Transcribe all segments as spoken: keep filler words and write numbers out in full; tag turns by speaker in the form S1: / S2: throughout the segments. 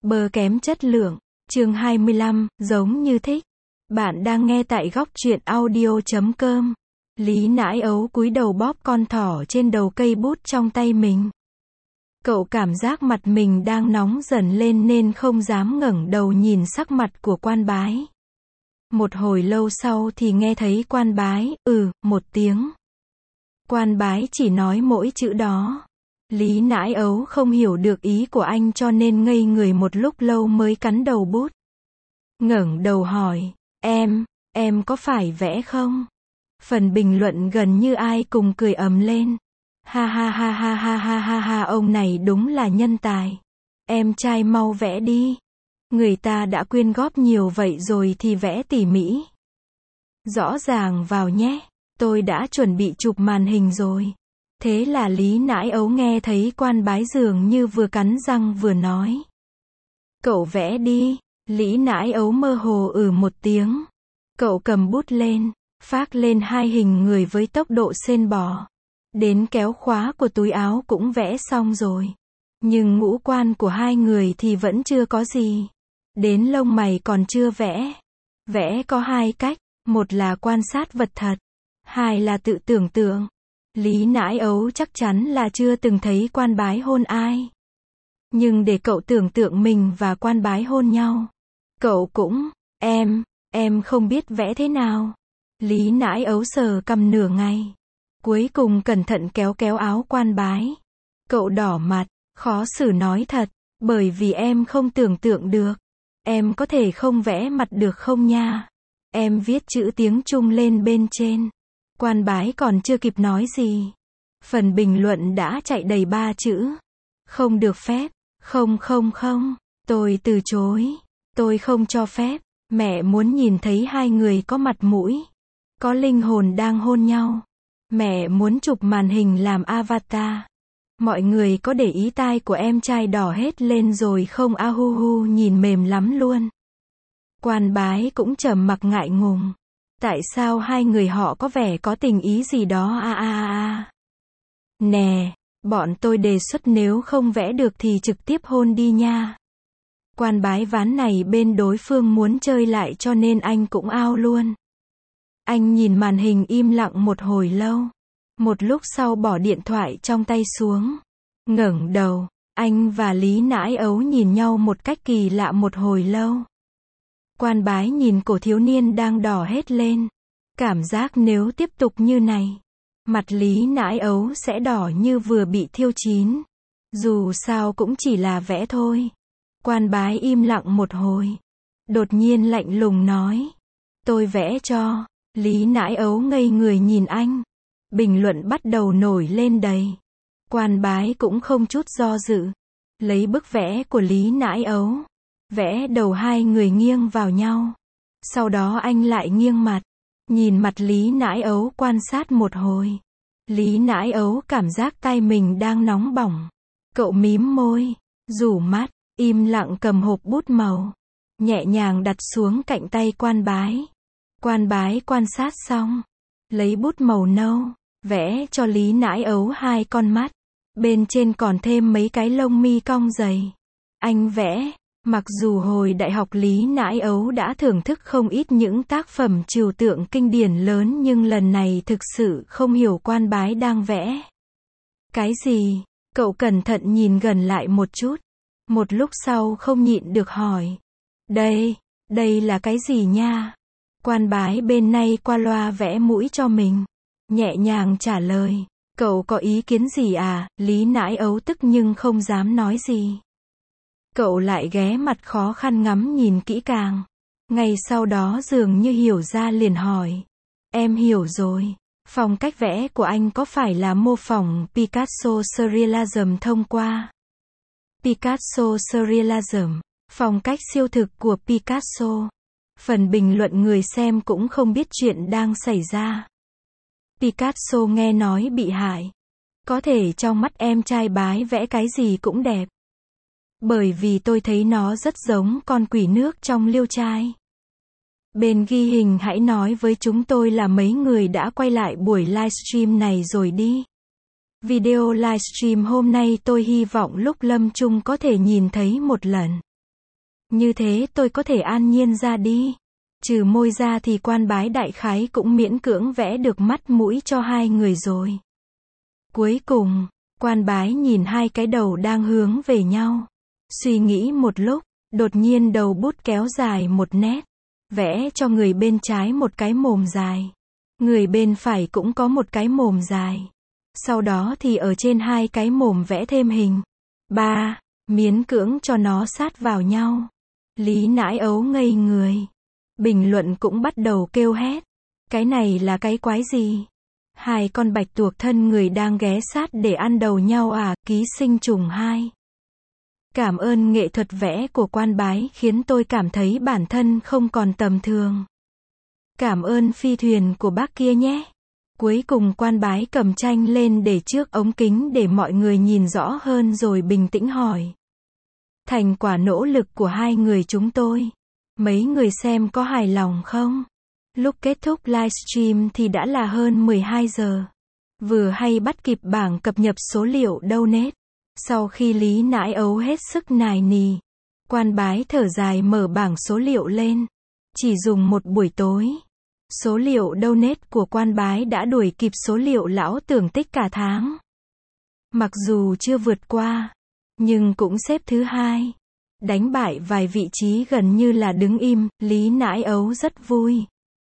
S1: Bơ kém chất lượng. Chương hai mươi lăm, giống như thích. Bạn đang nghe tại góc truyện audio chấm com. Lý Nãi Ấu cúi đầu bóp con thỏ trên đầu cây bút trong tay mình. Cậu cảm giác mặt mình đang nóng dần lên nên không dám ngẩng đầu nhìn sắc mặt của quan bái. Một hồi lâu sau thì nghe thấy quan bái, ừ, một tiếng. Quan bái chỉ nói mỗi chữ đó. Lý Nãi Ấu không hiểu được ý của anh cho nên ngây người một lúc lâu mới cắn đầu bút. Ngẩng đầu hỏi, em, em có phải vẽ không? Phần bình luận gần như ai cùng cười ầm lên. Ha ha ha ha ha ha ha ha, ông này đúng là nhân tài. Em trai mau vẽ đi. Người ta đã quyên góp nhiều vậy rồi thì vẽ tỉ mỉ. Rõ ràng vào nhé, tôi đã chuẩn bị chụp màn hình rồi. Thế là Lý Nãi Ấu nghe thấy quan bái dường như vừa cắn răng vừa nói. Cậu vẽ đi. Lý Nãi Ấu mơ hồ ừ một tiếng. Cậu cầm bút lên, phác lên hai hình người với tốc độ sên bò. Đến kéo khóa của túi áo cũng vẽ xong rồi. Nhưng ngũ quan của hai người thì vẫn chưa có gì. Đến lông mày còn chưa vẽ. Vẽ có hai cách, một là quan sát vật thật, hai là tự tưởng tượng. Lý Nãi Ấu chắc chắn là chưa từng thấy quan bái hôn ai. Nhưng để cậu tưởng tượng mình và quan bái hôn nhau. Cậu cũng, em, em không biết vẽ thế nào. Lý Nãi Ấu sờ cằm nửa ngày. Cuối cùng cẩn thận kéo kéo áo quan bái. Cậu đỏ mặt, khó xử nói thật, bởi vì em không tưởng tượng được. Em có thể không vẽ mặt được không nha? Em viết chữ tiếng Trung lên bên trên. Quan bái còn chưa kịp nói gì. Phần bình luận đã chạy đầy ba chữ. Không được phép, không không không, tôi từ chối. Tôi không cho phép, mẹ muốn nhìn thấy hai người có mặt mũi. Có linh hồn đang hôn nhau. Mẹ muốn chụp màn hình làm avatar. Mọi người có để ý tai của em trai đỏ hết lên rồi không? A hu hu, nhìn mềm lắm luôn. Quan bái cũng trầm mặc ngại ngùng. Tại sao hai người họ có vẻ có tình ý gì đó? A a a. Nè, bọn tôi đề xuất nếu không vẽ được thì trực tiếp hôn đi nha. Quan bái ván này bên đối phương muốn chơi lại cho nên anh cũng ao luôn. Anh nhìn màn hình im lặng một hồi lâu. Một lúc sau bỏ điện thoại trong tay xuống. Ngẩng đầu, anh và Lý Nãi Ấu nhìn nhau một cách kỳ lạ một hồi lâu. Quan bái nhìn cổ thiếu niên đang đỏ hết lên. Cảm giác nếu tiếp tục như này, mặt Lý Nãi Ấu sẽ đỏ như vừa bị thiêu chín. Dù sao cũng chỉ là vẽ thôi. Quan bái im lặng một hồi. Đột nhiên lạnh lùng nói. Tôi vẽ cho. Lý Nãi Ấu ngây người nhìn anh. Bình luận bắt đầu nổi lên đầy. Quan bái cũng không chút do dự. Lấy bức vẽ của Lý Nãi Ấu. Vẽ đầu hai người nghiêng vào nhau. Sau đó anh lại nghiêng mặt. Nhìn mặt Lý Nãi Ấu quan sát một hồi. Lý Nãi Ấu cảm giác tay mình đang nóng bỏng. Cậu mím môi. Rủ mắt. Im lặng cầm hộp bút màu. Nhẹ nhàng đặt xuống cạnh tay quan bái. Quan bái quan sát xong. Lấy bút màu nâu. Vẽ cho Lý Nãi Ấu hai con mắt. Bên trên còn thêm mấy cái lông mi cong dày. Anh vẽ. Mặc dù hồi đại học Lý Nãi Ấu đã thưởng thức không ít những tác phẩm trừu tượng kinh điển lớn nhưng lần này thực sự không hiểu quan bái đang vẽ cái gì. Cậu cẩn thận nhìn gần lại một chút. Một lúc sau không nhịn được hỏi. Đây, đây là cái gì nha? Quan bái bên này qua loa vẽ mũi cho mình. Nhẹ nhàng trả lời. Cậu có ý kiến gì à? Lý Nãi Ấu tức nhưng không dám nói gì. Cậu lại ghé mặt khó khăn ngắm nhìn kỹ càng. Ngay sau đó dường như hiểu ra liền hỏi. Em hiểu rồi. Phong cách vẽ của anh có phải là mô phỏng Picasso Surrealism thông qua? Picasso Surrealism. Phong cách siêu thực của Picasso. Phần bình luận người xem cũng không biết chuyện đang xảy ra. Picasso nghe nói bị hại. Có thể trong mắt em trai bái vẽ cái gì cũng đẹp. Bởi vì tôi thấy nó rất giống con quỷ nước trong Liêu Trai. Bên ghi hình hãy nói với chúng tôi là mấy người đã quay lại buổi livestream này rồi đi. Video livestream hôm nay tôi hy vọng lúc lâm chung có thể nhìn thấy một lần. Như thế tôi có thể an nhiên ra đi. Trừ môi ra thì quan bái đại khái cũng miễn cưỡng vẽ được mắt mũi cho hai người rồi. Cuối cùng, quan bái nhìn hai cái đầu đang hướng về nhau. Suy nghĩ một lúc, đột nhiên đầu bút kéo dài một nét. Vẽ cho người bên trái một cái mồm dài. Người bên phải cũng có một cái mồm dài. Sau đó thì ở trên hai cái mồm vẽ thêm hình. Ba, miễn cưỡng cho nó sát vào nhau. Lý Nãi Ấu ngây người. Bình luận cũng bắt đầu kêu hét. Cái này là cái quái gì? Hai con bạch tuộc thân người đang ghé sát để ăn đầu nhau à, ký sinh trùng hai. Cảm ơn nghệ thuật vẽ của quan bái khiến tôi cảm thấy bản thân không còn tầm thường. Cảm ơn phi thuyền của bác kia nhé. Cuối cùng quan bái cầm tranh lên để trước ống kính để mọi người nhìn rõ hơn rồi bình tĩnh hỏi. Thành quả nỗ lực của hai người chúng tôi. Mấy người xem có hài lòng không? Lúc kết thúc livestream thì đã là hơn mười hai giờ. Vừa hay bắt kịp bảng cập nhật số liệu donate. Sau khi Lý Nãi Ấu hết sức nài nì, quan bái thở dài mở bảng số liệu lên. Chỉ dùng một buổi tối, số liệu donate của quan bái đã đuổi kịp số liệu lão tưởng tích cả tháng. Mặc dù chưa vượt qua, nhưng cũng xếp thứ hai. Đánh bại vài vị trí gần như là đứng im, Lý Nãi Ấu rất vui.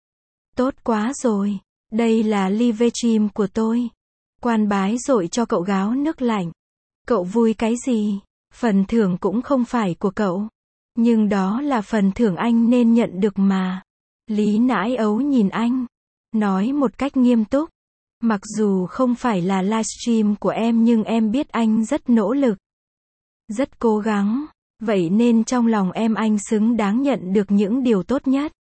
S1: Tốt quá rồi, đây là livestream của tôi. Quan bái dội cho cậu gáo nước lạnh. Cậu vui cái gì? Phần thưởng cũng không phải của cậu. Nhưng đó là phần thưởng anh nên nhận được mà. Lý Nãi Ấu nhìn anh, nói một cách nghiêm túc. Mặc dù không phải là livestream của em nhưng em biết anh rất nỗ lực. Rất cố gắng. Vậy nên trong lòng em anh xứng đáng nhận được những điều tốt nhất.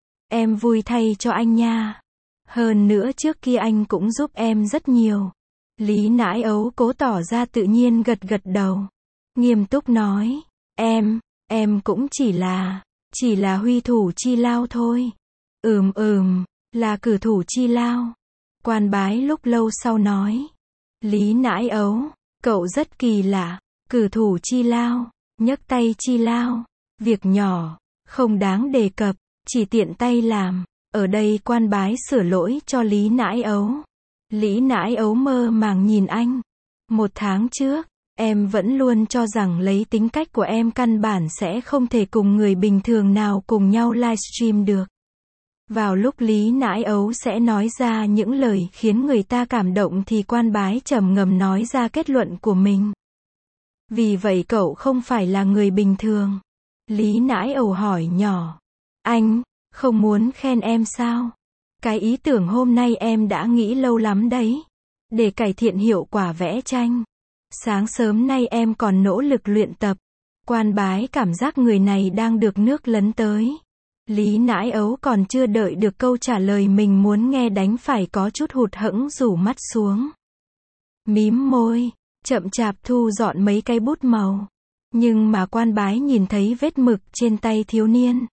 S1: Em vui thay cho anh nha. Hơn nữa trước kia anh cũng giúp em rất nhiều. Lý Nãi Ấu cố tỏ ra tự nhiên gật gật đầu. Nghiêm túc nói. Em, em cũng chỉ là, chỉ là huy thủ chi lao thôi. Ừm ừm, là cử thủ chi lao. Quan bái lúc lâu sau nói. Lý Nãi Ấu, cậu rất kỳ lạ. Cử thủ chi lao, nhấc tay chi lao. Việc nhỏ, không đáng đề cập, chỉ tiện tay làm. Ở đây quan bái sửa lỗi cho Lý Nãi Ấu. Lý Nãi Ấu mơ màng nhìn anh. Một tháng trước, em vẫn luôn cho rằng lấy tính cách của em căn bản sẽ không thể cùng người bình thường nào cùng nhau livestream được. Vào lúc Lý Nãi Ấu sẽ nói ra những lời khiến người ta cảm động thì quan bái trầm ngâm nói ra kết luận của mình. Vì vậy cậu không phải là người bình thường. Lý Nãi Ấu hỏi nhỏ. Anh, không muốn khen em sao? Cái ý tưởng hôm nay em đã nghĩ lâu lắm đấy. Để cải thiện hiệu quả vẽ tranh. Sáng sớm nay em còn nỗ lực luyện tập. Quan bái cảm giác người này đang được nước lấn tới. Lý Nãi Ấu còn chưa đợi được câu trả lời mình muốn nghe đánh phải có chút hụt hẫng rủ mắt xuống. Mím môi, chậm chạp thu dọn mấy cây bút màu. Nhưng mà quan bái nhìn thấy vết mực trên tay thiếu niên.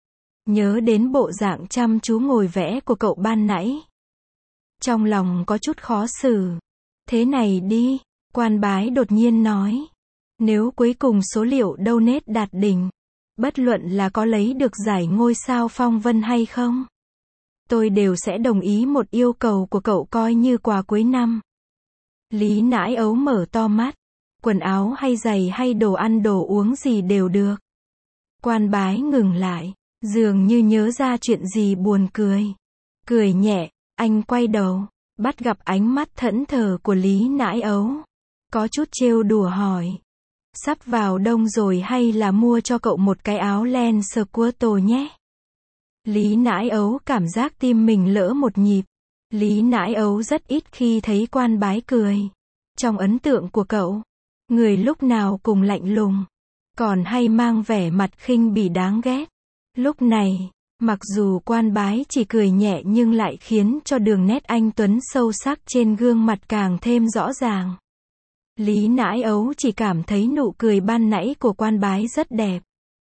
S1: Nhớ đến bộ dạng chăm chú ngồi vẽ của cậu ban nãy. Trong lòng có chút khó xử. Thế này đi, quan bái đột nhiên nói. Nếu cuối cùng số liệu donate đạt đỉnh, bất luận là có lấy được giải ngôi sao phong vân hay không, tôi đều sẽ đồng ý một yêu cầu của cậu coi như quà cuối năm. Lý Nãi Ấu mở to mắt. Quần áo hay giày hay đồ ăn đồ uống gì đều được. Quan bái ngừng lại. Dường như nhớ ra chuyện gì buồn cười. Cười nhẹ, anh quay đầu, bắt gặp ánh mắt thẫn thờ của Lý Nãi Ấu. Có chút trêu đùa hỏi. Sắp vào đông rồi hay là mua cho cậu một cái áo len Squirtle nhé? Lý Nãi Ấu cảm giác tim mình lỡ một nhịp. Lý Nãi Ấu rất ít khi thấy quan bái cười. Trong ấn tượng của cậu, người lúc nào cùng lạnh lùng, còn hay mang vẻ mặt khinh bỉ đáng ghét. Lúc này, mặc dù quan bái chỉ cười nhẹ nhưng lại khiến cho đường nét anh tuấn sâu sắc trên gương mặt càng thêm rõ ràng. Lý Nãi Ấu chỉ cảm thấy nụ cười ban nãy của quan bái rất đẹp.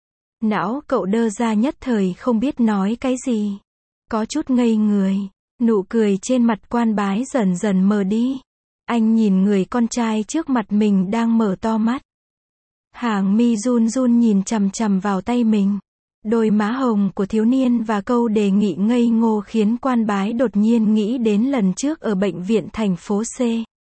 S1: Não cậu đơ ra nhất thời không biết nói cái gì. Có chút ngây người, nụ cười trên mặt quan bái dần dần mờ đi. Anh nhìn người con trai trước mặt mình đang mở to mắt. Hàng mi run run nhìn chằm chằm vào tay mình. Đôi má hồng của thiếu niên và câu đề nghị ngây ngô khiến quan bái đột nhiên nghĩ đến lần trước ở bệnh viện thành phố C.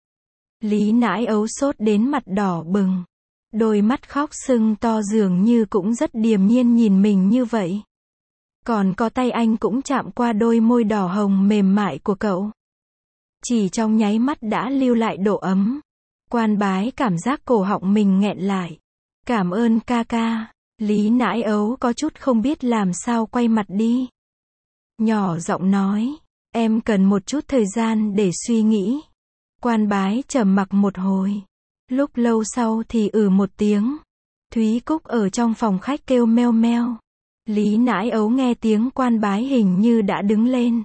S1: Lý Nãi Ấu sốt đến mặt đỏ bừng. Đôi mắt khóc sưng to dường như cũng rất điềm nhiên nhìn mình như vậy. Còn có tay anh cũng chạm qua đôi môi đỏ hồng mềm mại của cậu. Chỉ trong nháy mắt đã lưu lại độ ấm. Quan bái cảm giác cổ họng mình nghẹn lại. Cảm ơn ca ca. Lý Nãi Ấu có chút không biết làm sao quay mặt đi. Nhỏ giọng nói, em cần một chút thời gian để suy nghĩ. Quan bái trầm mặc một hồi. Lúc lâu sau thì ừ một tiếng. Thúy Cúc ở trong phòng khách kêu meo meo. Lý Nãi Ấu nghe tiếng quan bái hình như đã đứng lên.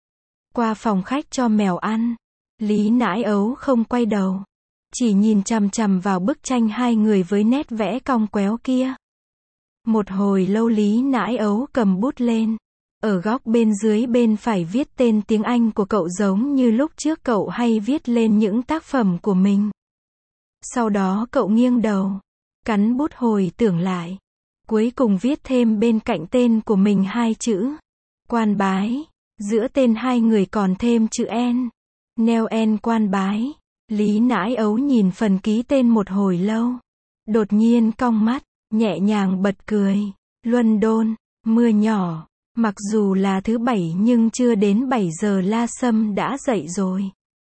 S1: Qua phòng khách cho mèo ăn. Lý Nãi Ấu không quay đầu. Chỉ nhìn chằm chằm vào bức tranh hai người với nét vẽ cong quéo kia. Một hồi lâu Lý Nãi Ấu cầm bút lên. Ở góc bên dưới bên phải viết tên tiếng Anh của cậu giống như lúc trước cậu hay viết lên những tác phẩm của mình. Sau đó cậu nghiêng đầu. Cắn bút hồi tưởng lại. Cuối cùng viết thêm bên cạnh tên của mình hai chữ. Quan bái. Giữa tên hai người còn thêm chữ N. Neo N quan bái. Lý Nãi Ấu nhìn phần ký tên một hồi lâu. Đột nhiên cong mắt. Nhẹ nhàng bật cười. London. Mưa nhỏ. Mặc dù là thứ bảy nhưng chưa đến bảy giờ La Sâm đã dậy rồi.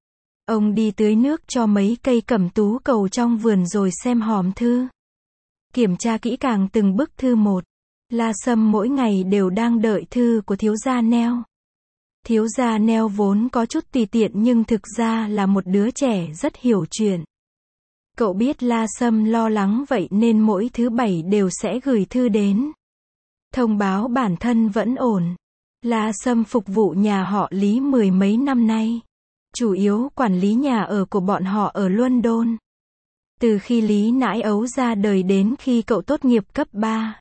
S1: Ông đi tưới nước cho mấy cây cẩm tú cầu trong vườn rồi xem hòm thư. Kiểm tra kỹ càng từng bức thư một. La Sâm mỗi ngày đều đang đợi thư của thiếu gia Neo. Thiếu gia Neo vốn có chút tùy tiện nhưng thực ra là một đứa trẻ rất hiểu chuyện. Cậu biết La Sâm lo lắng vậy nên mỗi thứ bảy đều sẽ gửi thư đến. Thông báo bản thân vẫn ổn. La Sâm phục vụ nhà họ Lý mười mấy năm nay. Chủ yếu quản lý nhà ở của bọn họ ở London. Từ khi Lý Nãi Ấu ra đời đến khi cậu tốt nghiệp cấp ba.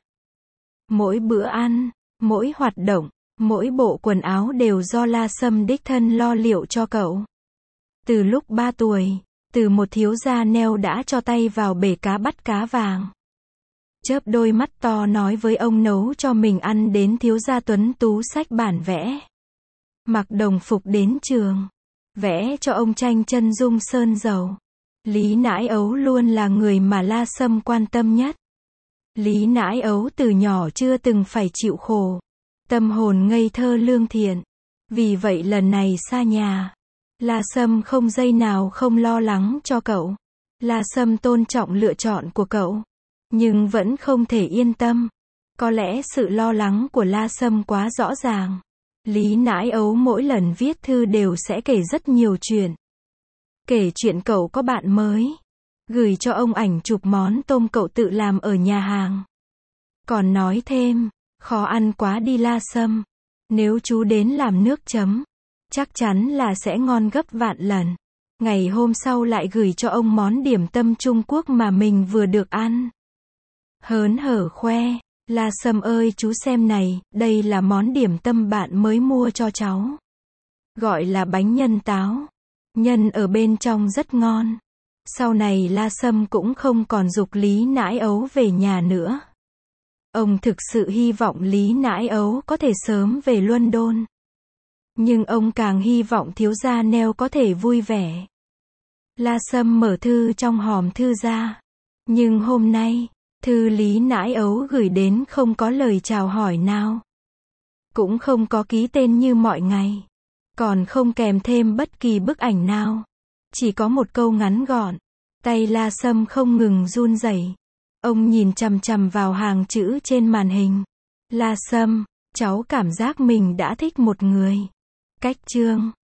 S1: Mỗi bữa ăn, mỗi hoạt động, mỗi bộ quần áo đều do La Sâm đích thân lo liệu cho cậu. Từ lúc ba tuổi, từ một thiếu gia Neo đã cho tay vào bể cá bắt cá vàng. Chớp đôi mắt to nói với ông nấu cho mình ăn đến thiếu gia tuấn tú sách bản vẽ. Mặc đồng phục đến trường. Vẽ cho ông tranh chân dung sơn dầu. Lý Nãi Ấu luôn là người mà La Sâm quan tâm nhất. Lý Nãi Ấu từ nhỏ chưa từng phải chịu khổ. Tâm hồn ngây thơ lương thiện. Vì vậy lần này xa nhà, La Sâm không giây nào không lo lắng cho cậu. La Sâm tôn trọng lựa chọn của cậu. Nhưng vẫn không thể yên tâm. Có lẽ sự lo lắng của La Sâm quá rõ ràng. Lý Nãi Ấu mỗi lần viết thư đều sẽ kể rất nhiều chuyện. Kể chuyện cậu có bạn mới. Gửi cho ông ảnh chụp món tôm cậu tự làm ở nhà hàng. Còn nói thêm, khó ăn quá đi La Sâm. Nếu chú đến làm nước chấm, chắc chắn là sẽ ngon gấp vạn lần. Ngày hôm sau lại gửi cho ông món điểm tâm Trung Quốc mà mình vừa được ăn. Hớn hở khoe, La Sâm ơi chú xem này, đây là món điểm tâm bạn mới mua cho cháu. Gọi là bánh nhân táo. Nhân ở bên trong rất ngon. Sau này La Sâm cũng không còn giục Lý Nãi Ấu về nhà nữa. Ông thực sự hy vọng Lý Nãi Ấu có thể sớm về London. Nhưng ông càng hy vọng thiếu gia Neo có thể vui vẻ. La Sâm mở thư trong hòm thư ra. Nhưng hôm nay, thư Lý Nãi Ấu gửi đến không có lời chào hỏi nào. Cũng không có ký tên như mọi ngày. Còn không kèm thêm bất kỳ bức ảnh nào. Chỉ có một câu ngắn gọn. Tay La Sâm không ngừng run rẩy. Ông nhìn chằm chằm vào hàng chữ trên màn hình. La Sâm, cháu cảm giác mình đã thích một người. Cách chương